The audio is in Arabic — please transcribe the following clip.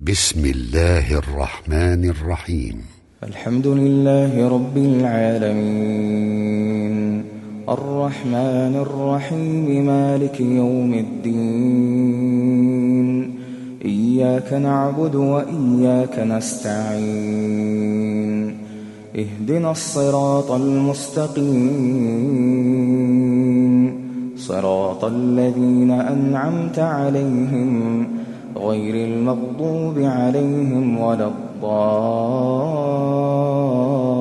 بسم الله الرحمن الرحيم. الحمد لله رب العالمين الرحمن الرحيم مالك يوم الدين إياك نعبد وإياك نستعين اهدنا الصراط المستقيم صراط الذين أنعمت عليهم غير المغضوب عليهم ولا الضالين.